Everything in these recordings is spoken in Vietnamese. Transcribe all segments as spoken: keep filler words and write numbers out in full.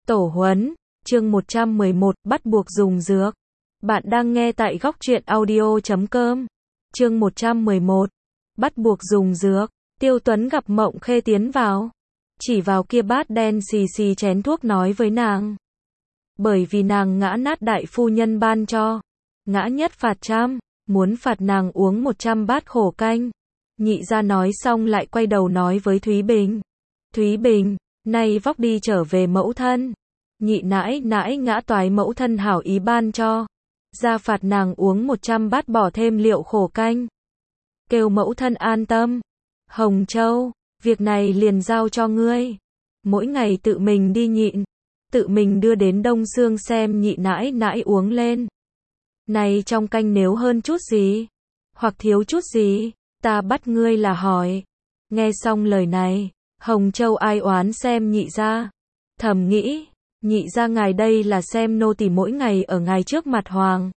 Tổ huấn, chương một trăm mười một, bắt buộc dùng dược. Bạn đang nghe tại góc truyện audio chấm com. Chương một trăm mười một, bắt buộc dùng dược. Tiêu Tuấn gặp Mộng Khê tiến vào, chỉ vào kia bát đen xì xì chén thuốc nói với nàng. Bởi vì nàng ngã nát đại phu nhân ban cho, ngã nhất phạt trăm, muốn phạt nàng uống một trăm bát khổ canh. Nhị gia nói xong lại quay đầu nói với Thúy Bình. Thúy Bình, nay vóc đi trở về mẫu thân. Nhị nãi nãi ngã toái mẫu thân hảo ý ban cho. Ra phạt nàng uống một trăm bát bỏ thêm liệu khổ canh. Kêu mẫu thân an tâm. Hồng Châu, việc này liền giao cho ngươi. Mỗi ngày tự mình đi nhịn. Tự mình đưa đến Đông Sương xem nhị nãi nãi uống lên. Này trong canh nếu hơn chút gì, hoặc thiếu chút gì, ta bắt ngươi là hỏi. Nghe xong lời này, Hồng Châu ai oán xem nhị gia. Thầm nghĩ, nhị gia ngài đây là xem nô tỳ mỗi ngày ở ngài trước mặt hoàng.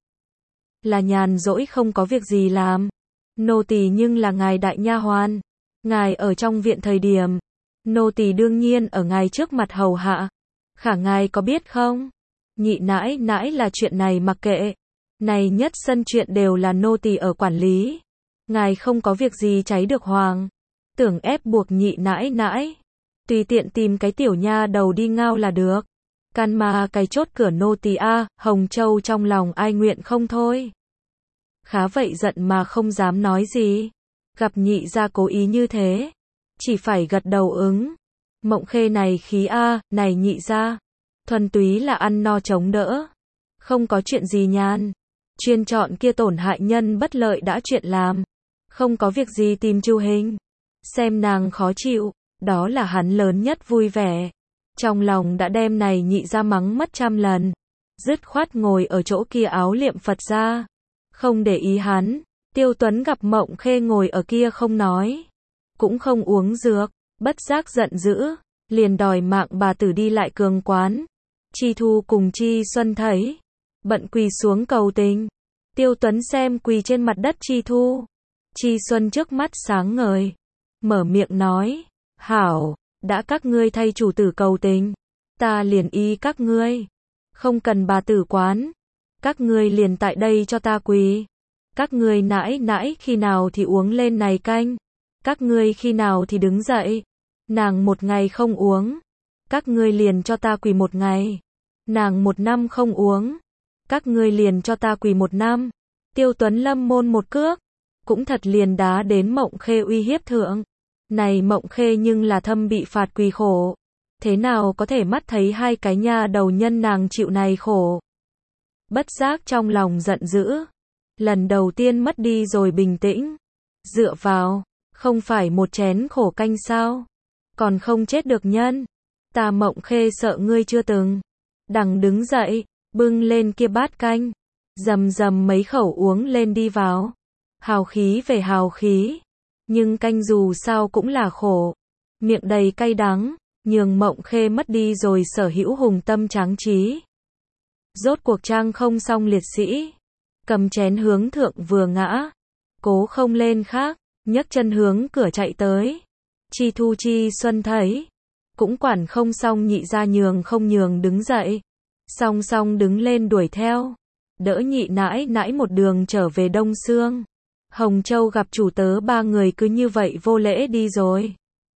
Là nhàn rỗi không có việc gì làm. Nô tỳ nhưng là ngài đại nha hoàn. Ngài ở trong viện thời điểm, nô tỳ đương nhiên ở ngài trước mặt hầu hạ. Khả ngài có biết không? Nhị nãi nãi là chuyện này mặc kệ. Này nhất sân chuyện đều là nô tỳ ở quản lý. Ngài không có việc gì cháy được hoàng. Tưởng ép buộc nhị nãi nãi. Tùy tiện tìm cái tiểu nha đầu đi ngao là được. Can mà cái chốt cửa nô tỳ a, Hồng Châu trong lòng ai nguyện không thôi. Khá vậy giận mà không dám nói gì. Gặp nhị gia cố ý như thế, chỉ phải gật đầu ứng. Mộng Khê này khí a, này nhị gia, thuần túy là ăn no chống đỡ. Không có chuyện gì nhàn. Chuyên chọn kia tổn hại nhân bất lợi đã chuyện làm. Không có việc gì tìm Chu Hình. Xem nàng khó chịu, đó là hắn lớn nhất vui vẻ. Trong lòng đã đem này nhị gia mắng mất trăm lần. Dứt khoát ngồi ở chỗ kia áo liệm Phật ra. Không để ý hắn. Tiêu Tuấn gặp Mộng Khê ngồi ở kia không nói. Cũng không uống dược. Bất giác giận dữ. Liền đòi mạng bà tử đi lại cường quán. Chi Thu cùng Chi Xuân thấy. Bận quỳ xuống cầu tình. Tiêu Tuấn xem quỳ trên mặt đất Chi Thu. Chi Xuân trước mắt sáng ngời. Mở miệng nói. Hảo, đã các ngươi thay chủ tử cầu tình. Ta liền y các ngươi. Không cần bà tử quán. Các ngươi liền tại đây cho ta quỳ. Các ngươi nãi nãi khi nào thì uống lên này canh. Các ngươi khi nào thì đứng dậy. Nàng một ngày không uống. Các ngươi liền cho ta quỳ một ngày. Nàng một năm không uống. Các ngươi liền cho ta quỳ một năm. Tiêu Tuấn lâm môn một cước. Cũng thật liền đá đến Mộng Khê uy hiếp thượng. Này Mộng Khê nhưng là thâm bị phạt quỳ khổ. Thế nào có thể mắt thấy hai cái nha đầu nhân nàng chịu này khổ. Bất giác trong lòng giận dữ. Lần đầu tiên mất đi rồi bình tĩnh. Dựa vào, không phải một chén khổ canh sao. Còn không chết được nhân. Ta Mộng Khê sợ ngươi chưa từng. Đằng đứng dậy, bưng lên kia bát canh. Dầm dầm mấy khẩu uống lên đi vào. Hào khí về hào khí. Nhưng canh dù sao cũng là khổ. Miệng đầy cay đắng, nhường Mộng Khê mất đi rồi sở hữu hùng tâm tráng trí. Rốt cuộc trang không xong liệt sĩ. Cầm chén hướng thượng vừa ngã. Cố không lên khác, nhấc chân hướng cửa chạy tới. Chi Thu Chi Xuân thấy. Cũng quản không xong nhị gia nhường không nhường đứng dậy. Song song đứng lên đuổi theo. Đỡ nhị nãi nãi một đường trở về Đông Sương. Hồng Châu gặp chủ tớ ba người cứ như vậy vô lễ đi rồi.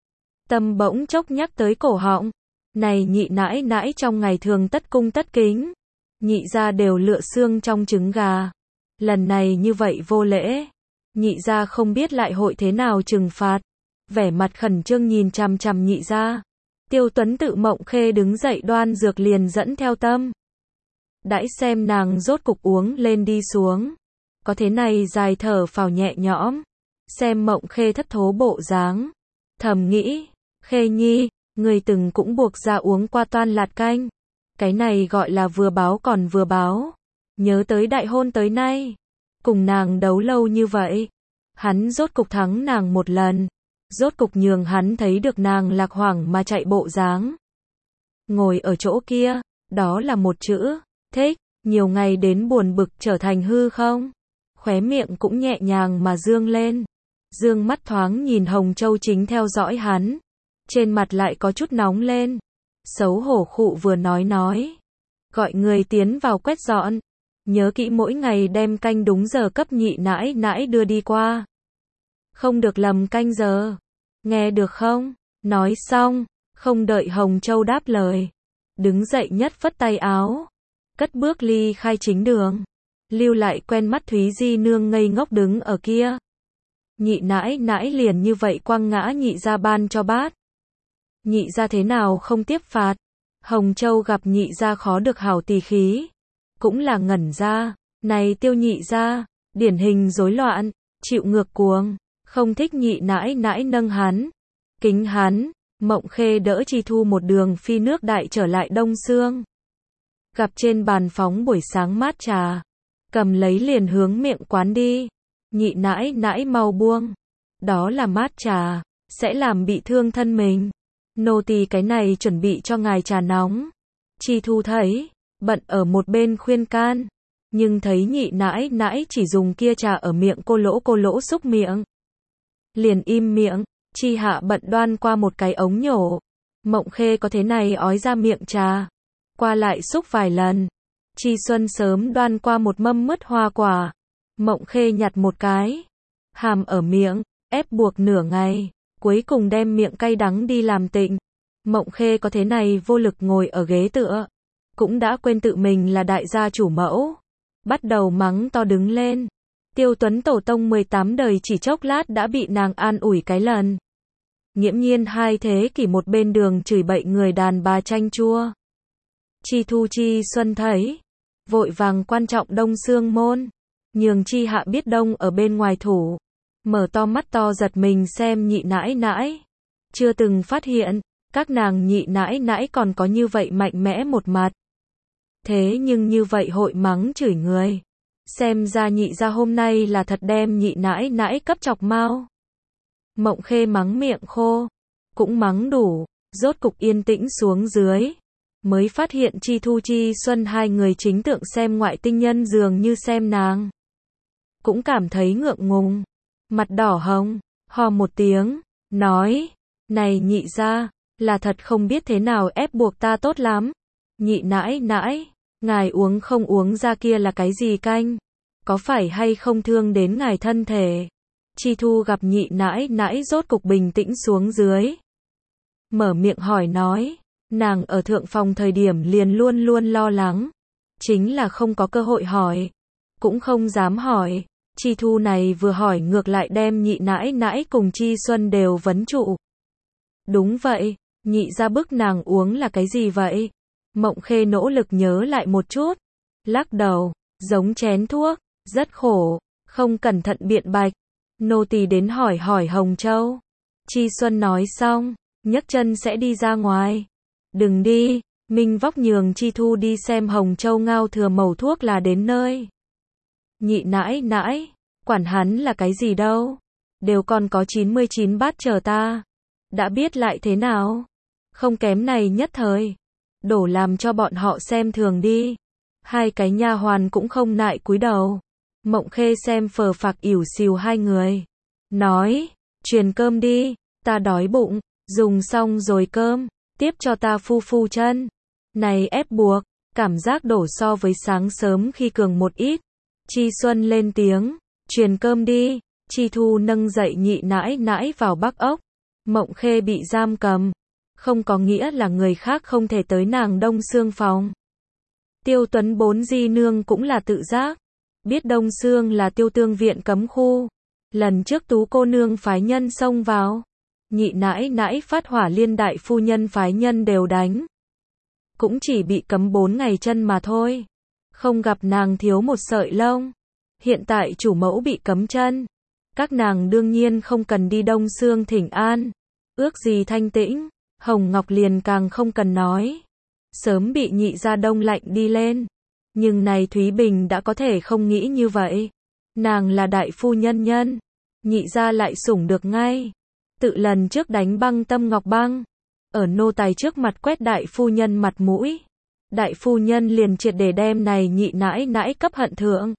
Tâm bỗng chốc nhắc tới cổ họng. Này nhị nãi nãi trong ngày thường tất cung tất kính. Nhị gia đều lựa xương trong trứng gà. Lần này như vậy vô lễ. Nhị gia không biết lại hội thế nào trừng phạt. Vẻ mặt khẩn trương nhìn chằm chằm nhị gia. Tiêu Tuấn tự Mộng Khê đứng dậy đoan dược liền dẫn theo tâm. Đãi xem nàng rốt cục uống lên đi xuống. Có thế này dài thở phào nhẹ nhõm. Xem Mộng Khê thất thố bộ dáng. Thầm nghĩ, Khê nhi, người từng cũng buộc ra uống qua toan lạt canh. Cái này gọi là vừa báo còn vừa báo. Nhớ tới đại hôn tới nay. Cùng nàng đấu lâu như vậy. Hắn rốt cục thắng nàng một lần. Rốt cục nhường hắn thấy được nàng lạc hoảng mà chạy bộ dáng. Ngồi ở chỗ kia, đó là một chữ, thích, nhiều ngày đến buồn bực trở thành hư không? Khóe miệng cũng nhẹ nhàng mà dương lên. Dương mắt thoáng nhìn Hồng Châu chính theo dõi hắn. Trên mặt lại có chút nóng lên. xấu hổ khụ vừa nói nói. Gọi người tiến vào quét dọn. Nhớ kỹ mỗi ngày đem canh đúng giờ cấp nhị nãi nãi đưa đi qua. Không được lầm canh giờ. Nghe được không? Nói xong, không đợi Hồng Châu đáp lời. Đứng dậy nhất phất tay áo. Cất bước ly khai chính đường. Lưu lại quen mắt Thúy Di nương ngây ngốc đứng ở kia. Nhị nãi nãi liền như vậy quăng ngã nhị ra ban cho bát. Nhị ra thế nào không tiếp phạt. Hồng Châu gặp nhị ra khó được hảo tỳ khí. Cũng là ngẩn ra. Này tiêu nhị ra, điển hình rối loạn, chịu ngược cuồng, không thích nhị nãi nãi nâng hắn. Kính hắn, Mộng Khê đỡ Chi Thu một đường phi nước đại trở lại Đông Sương. Gặp trên bàn phóng buổi sáng mát trà. Cầm lấy liền hướng miệng quán đi. Nhị nãi nãi mau buông. Đó là mát trà, sẽ làm bị thương thân mình. Nô tỳ cái này chuẩn bị cho ngài trà nóng. Chi Thu thấy, bận ở một bên khuyên can. Nhưng thấy nhị nãi nãi chỉ dùng kia trà ở miệng cô lỗ cô lỗ xúc miệng. Liền im miệng, Chi Hạ bận đoan qua một cái ống nhổ. Mộng Khê có thế này ói ra miệng trà. Qua lại xúc vài lần. Chi Xuân sớm đoan qua một mâm mứt hoa quả. Mộng Khê nhặt một cái. Hàm ở miệng, ép buộc nửa ngày. Cuối cùng đem miệng cay đắng đi làm tịnh. Mộng Khê có thế này vô lực ngồi ở ghế tựa. Cũng đã quên tự mình là đại gia chủ mẫu. Bắt đầu mắng to đứng lên. Tiêu Tuấn tổ tông mười tám đời chỉ chốc lát đã bị nàng an ủi cái lần. Nghiễm nhiên hai thế kỷ một bên đường chửi bậy người đàn bà chanh chua. Chi Thu Chi Xuân thấy. Vội vàng quan trọng Đông Sương môn. Nhường Chi Hạ biết Đông ở bên ngoài thủ. Mở to mắt to giật mình xem nhị nãi nãi. Chưa từng phát hiện, các nàng nhị nãi nãi còn có như vậy mạnh mẽ một mặt. Thế nhưng như vậy hội mắng chửi người. Xem ra nhị ra hôm nay là thật đem nhị nãi nãi cấp chọc mau. Mộng Khê mắng miệng khô. Cũng mắng đủ, rốt cục yên tĩnh xuống dưới. Mới phát hiện Chi Thu Chi Xuân hai người chính tượng xem ngoại tinh nhân dường như xem nàng. Cũng cảm thấy ngượng ngùng. Mặt đỏ hồng, hò một tiếng, nói. Này nhị ra, là thật không biết thế nào ép buộc ta tốt lắm. Nhị nãi nãi, ngài uống không uống ra kia là cái gì canh? Có phải hay không thương đến ngài thân thể? Chi Thu gặp nhị nãi nãi rốt cục bình tĩnh xuống dưới. Mở miệng hỏi nói. Nàng ở thượng phòng thời điểm liền luôn luôn lo lắng. Chính là không có cơ hội hỏi. Cũng không dám hỏi. Chi Thu này vừa hỏi ngược lại đem nhị nãi nãi cùng Chi Xuân đều vấn trụ. Đúng vậy, nhị ra bức nàng uống là cái gì vậy? Mộng Khê nỗ lực nhớ lại một chút. Lắc đầu, giống chén thuốc, rất khổ, không cẩn thận biện bạch. Nô tỳ đến hỏi hỏi Hồng Châu. Chi Xuân nói xong, nhấc chân sẽ đi ra ngoài. Đừng đi, Minh Vóc nhường Chi Thu đi xem Hồng Châu ngao thừa mẩu thuốc là đến nơi. Nhị nãi nãi, quản hắn là cái gì đâu. Đều còn có chín mươi chín bát chờ ta. Đã biết lại thế nào? Không kém này nhất thời. Đổ làm cho bọn họ xem thường đi. Hai cái nha hoàn cũng không nại cúi đầu. Mộng Khê xem phờ phạc ỉu xìu hai người. Nói, truyền cơm đi, ta đói bụng, dùng xong rồi cơm, tiếp cho ta phu phu chân. Này ép buộc, cảm giác đổ so với sáng sớm khi cường một ít. Chi Xuân lên tiếng, truyền cơm đi. Chi Thu nâng dậy nhị nãi nãi vào Bắc Ốc. Mộng Khê bị giam cầm. Không có nghĩa là người khác không thể tới nàng Đông Sương phòng. Tiêu Tuấn bốn di nương cũng là tự giác. Biết Đông Sương là Tiêu Tương viện cấm khu. Lần trước Tú cô nương phái nhân xông vào. Nhị nãi nãi phát hỏa liên đại phu nhân phái nhân đều đánh. Cũng chỉ bị cấm bốn ngày chân mà thôi. Không gặp nàng thiếu một sợi lông. Hiện tại chủ mẫu bị cấm chân. Các nàng đương nhiên không cần đi Đông Sương thỉnh an. Ước gì thanh tĩnh. Hồng Ngọc liền càng không cần nói. Sớm bị nhị gia đông lạnh đi lên. Nhưng này Thúy Bình đã có thể không nghĩ như vậy. Nàng là đại phu nhân nhân. Nhị gia lại sủng được ngay. Tự lần trước đánh băng Tâm Ngọc Băng. Ở nô tài trước mặt quét đại phu nhân mặt mũi. Đại phu nhân liền triệt để đem này nhị nãi nãi cấp hận thượng.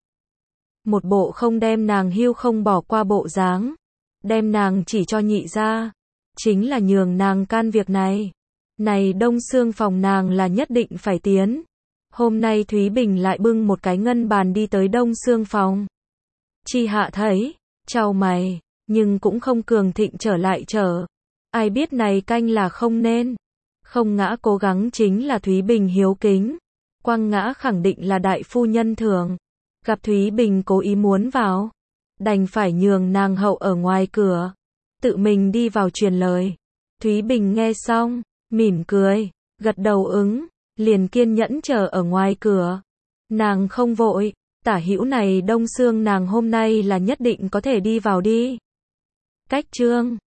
Một bộ không đem nàng hưu không bỏ qua bộ dáng. Đem nàng chỉ cho nhị gia. Chính là nhường nàng can việc này. Này Đông Sương phòng nàng là nhất định phải tiến. Hôm nay Thúy Bình lại bưng một cái ngân bàn đi tới Đông Sương phòng. Chi Hạ thấy, chau mày, nhưng cũng không cường thịnh trở lại trở. Ai biết này canh là không nên. Không Ngã cố gắng chính là Thúy Bình hiếu kính. Quang Ngã khẳng định là đại phu nhân thường. Gặp Thúy Bình cố ý muốn vào, đành phải nhường nàng hậu ở ngoài cửa. Tự mình đi vào truyền lời. Thúy Bình nghe xong, mỉm cười, gật đầu ứng, liền kiên nhẫn chờ ở ngoài cửa. Nàng không vội, tả hữu này Đông Sương nàng hôm nay là nhất định có thể đi vào đi. Cách chương